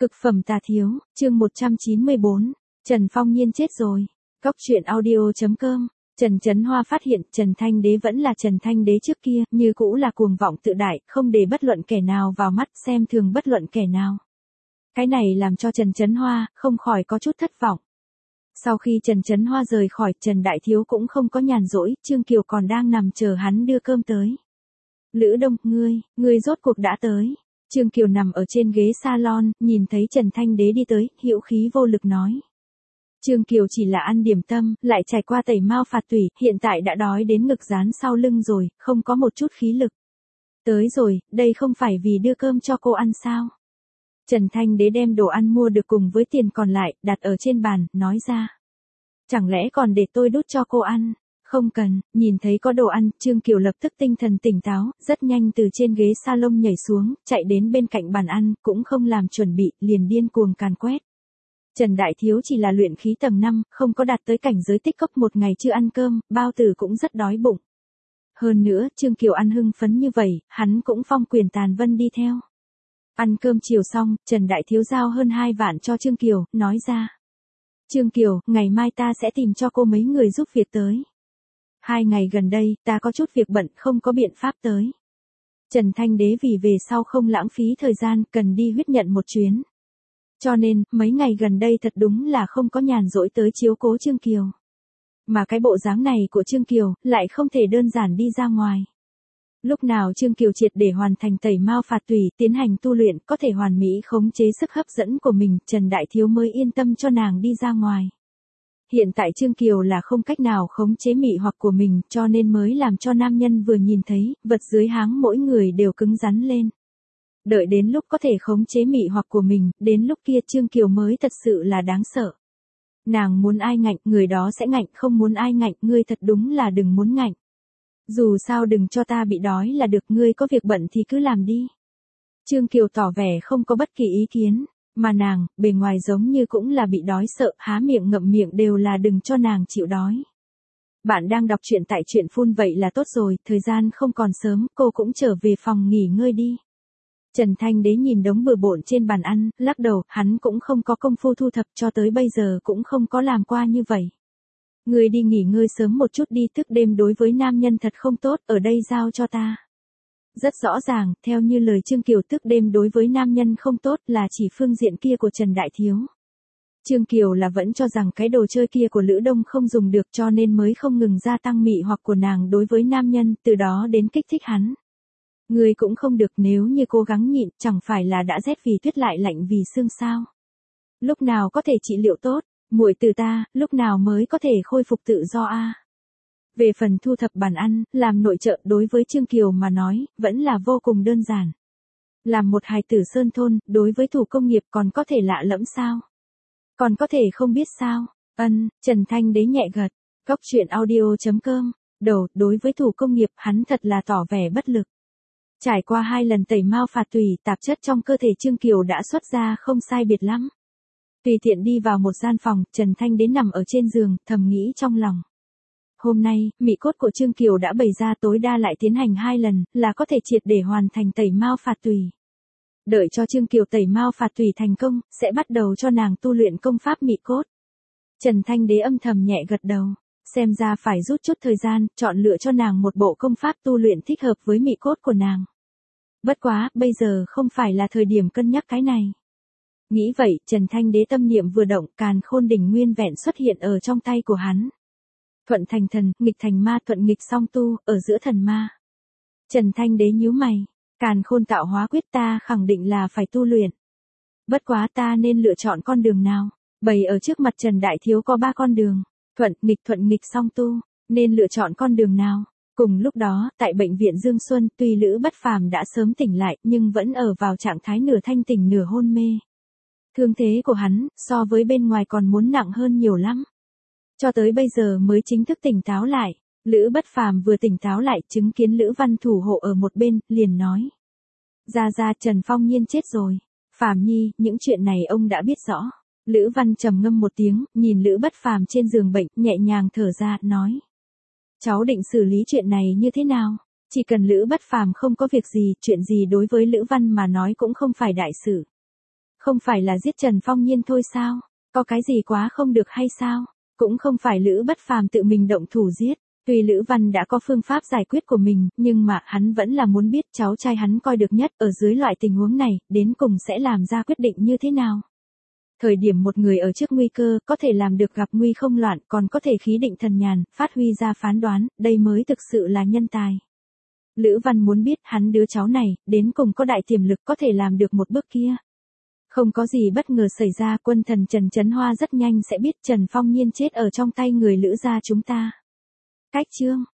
Cực phẩm tà thiếu, chương 194. Trần Phong Nhiên chết rồi. Cóc truyện audio.com. Trần Chấn Hoa phát hiện Trần Thanh Đế vẫn là Trần Thanh Đế trước kia, như cũ là cuồng vọng tự đại, không để bất luận kẻ nào vào mắt, xem thường bất luận kẻ nào. Cái này làm cho Trần Chấn Hoa không khỏi có chút thất vọng. Sau khi Trần Chấn Hoa rời khỏi, Trần Đại Thiếu cũng không có nhàn rỗi, Trương Kiều còn đang nằm chờ hắn đưa cơm tới. Lữ Đông, ngươi rốt cuộc đã tới. Trương Kiều nằm ở trên ghế salon, nhìn thấy Trần Thanh Đế đi tới, hữu khí vô lực nói. Trương Kiều chỉ là ăn điểm tâm, lại trải qua tẩy mao phạt tủy, hiện tại đã đói đến ngực dán sau lưng rồi, không có một chút khí lực. Tới rồi, đây không phải vì đưa cơm cho cô ăn sao? Trần Thanh Đế đem đồ ăn mua được cùng với tiền còn lại, đặt ở trên bàn, nói ra. Chẳng lẽ còn để tôi đút cho cô ăn? Không cần, nhìn thấy có đồ ăn, Trương Kiều lập tức tinh thần tỉnh táo, rất nhanh từ trên ghế salon nhảy xuống, chạy đến bên cạnh bàn ăn, cũng không làm chuẩn bị, liền điên cuồng càn quét. Trần Đại Thiếu chỉ là luyện khí tầng 5, không có đạt tới cảnh giới tích cốc, một ngày chưa ăn cơm, bao tử cũng rất đói bụng. Hơn nữa, Trương Kiều ăn hưng phấn như vậy, hắn cũng phong quyền tàn vân đi theo. Ăn cơm chiều xong, Trần Đại Thiếu giao hơn 2 vạn cho Trương Kiều, nói ra. Trương Kiều, ngày mai ta sẽ tìm cho cô mấy người giúp việc tới. 2 ngày gần đây, ta có chút việc bận, không có biện pháp tới. Trần Thanh Đế vì về sau không lãng phí thời gian, cần đi huyết nhận một chuyến. Cho nên, mấy ngày gần đây thật đúng là không có nhàn rỗi tới chiếu cố Trương Kiều. Mà cái bộ dáng này của Trương Kiều, lại không thể đơn giản đi ra ngoài. Lúc nào Trương Kiều triệt để hoàn thành tẩy mao phạt tủy, tiến hành tu luyện, có thể hoàn mỹ khống chế sức hấp dẫn của mình, Trần Đại Thiếu mới yên tâm cho nàng đi ra ngoài. Hiện tại Trương Kiều là không cách nào khống chế mị hoặc của mình, cho nên mới làm cho nam nhân vừa nhìn thấy, vật dưới háng mỗi người đều cứng rắn lên. Đợi đến lúc có thể khống chế mị hoặc của mình, đến lúc kia Trương Kiều mới thật sự là đáng sợ. Nàng muốn ai ngạnh, người đó sẽ ngạnh, không muốn ai ngạnh, ngươi thật đúng là đừng muốn ngạnh. Dù sao đừng cho ta bị đói là được, ngươi có việc bận thì cứ làm đi. Trương Kiều tỏ vẻ không có bất kỳ ý kiến. Mà nàng, bề ngoài giống như cũng là bị đói sợ, há miệng ngậm miệng đều là đừng cho nàng chịu đói. Bạn đang đọc truyện tại truyện phun vậy là tốt rồi, thời gian không còn sớm, cô cũng trở về phòng nghỉ ngơi đi. Trần Thanh Đế nhìn đống bừa bộn trên bàn ăn, lắc đầu, hắn cũng không có công phu thu thập, cho tới bây giờ cũng không có làm qua như vậy. Ngươi đi nghỉ ngơi sớm một chút đi, thức đêm đối với nam nhân thật không tốt, ở đây giao cho ta. Rất rõ ràng, theo như lời Trương Kiều, thức đêm đối với nam nhân không tốt là chỉ phương diện kia của Trần Đại Thiếu. Trương Kiều là vẫn cho rằng cái đồ chơi kia của Lữ Đông không dùng được, cho nên mới không ngừng gia tăng mị hoặc của nàng đối với nam nhân, từ đó đến kích thích hắn. Người cũng không được, nếu như cố gắng nhịn, chẳng phải là đã rét vì tuyết lại lạnh vì xương sao. Lúc nào có thể trị liệu tốt, muội từ ta, lúc nào mới có thể khôi phục tự do a? Về phần thu thập bàn ăn, làm nội trợ đối với Trương Kiều mà nói, vẫn là vô cùng đơn giản. Làm một hài tử sơn thôn, đối với thủ công nghiệp còn có thể lạ lẫm sao? Còn có thể không biết sao? Trần Thanh Đế nhẹ gật. Cóc truyện audio.com. Đối với thủ công nghiệp, hắn thật là tỏ vẻ bất lực. Trải qua 2 lần tẩy mao phạt tủy, tạp chất trong cơ thể Trương Kiều đã xuất ra không sai biệt lắm. Tùy tiện đi vào một gian phòng, Trần Thanh Đế nằm ở trên giường, thầm nghĩ trong lòng. Hôm nay, mị cốt của Trương Kiều đã bày ra, tối đa lại tiến hành 2 lần, là có thể triệt để hoàn thành tẩy mao phạt tủy. Đợi cho Trương Kiều tẩy mao phạt tủy thành công, sẽ bắt đầu cho nàng tu luyện công pháp mị cốt. Trần Thanh Đế âm thầm nhẹ gật đầu, xem ra phải rút chút thời gian, chọn lựa cho nàng một bộ công pháp tu luyện thích hợp với mị cốt của nàng. Bất quá, bây giờ không phải là thời điểm cân nhắc cái này. Nghĩ vậy, Trần Thanh Đế tâm niệm vừa động, càn khôn đỉnh nguyên vẹn xuất hiện ở trong tay của hắn. Thuận thành thần, nghịch thành ma, thuận nghịch song tu, ở giữa thần ma. Trần Thanh Đế nhíu mày, càn khôn tạo hóa quyết ta khẳng định là phải tu luyện. Bất quá ta nên lựa chọn con đường nào? Bày ở trước mặt Trần Đại Thiếu có 3 con đường, thuận nghịch song tu, nên lựa chọn con đường nào? Cùng lúc đó, tại bệnh viện Dương Xuân, tuy Lữ Bất Phàm đã sớm tỉnh lại, nhưng vẫn ở vào trạng thái nửa thanh tỉnh nửa hôn mê. Thương thế của hắn, so với bên ngoài còn muốn nặng hơn nhiều lắm. Cho tới bây giờ mới chính thức tỉnh táo lại, Lữ Bất Phàm vừa tỉnh táo lại, chứng kiến Lữ Văn thủ hộ ở một bên, liền nói. Ra Trần Phong Nhiên chết rồi. Phàm Nhi, những chuyện này ông đã biết rõ. Lữ Văn trầm ngâm một tiếng, nhìn Lữ Bất Phàm trên giường bệnh, nhẹ nhàng thở ra, nói. Cháu định xử lý chuyện này như thế nào? Chỉ cần Lữ Bất Phàm không có việc gì, chuyện gì đối với Lữ Văn mà nói cũng không phải đại sự. Không phải là giết Trần Phong Nhiên thôi sao? Có cái gì quá không được hay sao? Cũng không phải Lữ Bất Phàm tự mình động thủ giết. Tuy Lữ Văn đã có phương pháp giải quyết của mình, nhưng mà hắn vẫn là muốn biết cháu trai hắn coi được nhất ở dưới loại tình huống này, đến cùng sẽ làm ra quyết định như thế nào. Thời điểm một người ở trước nguy cơ, có thể làm được gặp nguy không loạn, còn có thể khí định thần nhàn, phát huy ra phán đoán, đây mới thực sự là nhân tài. Lữ Văn muốn biết hắn đứa cháu này, đến cùng có đại tiềm lực có thể làm được một bước kia. Không có gì bất ngờ xảy ra, quân thần Trần Chấn Hoa rất nhanh sẽ biết Trần Phong Nhiên chết ở trong tay người Lữ gia chúng ta. Cách chương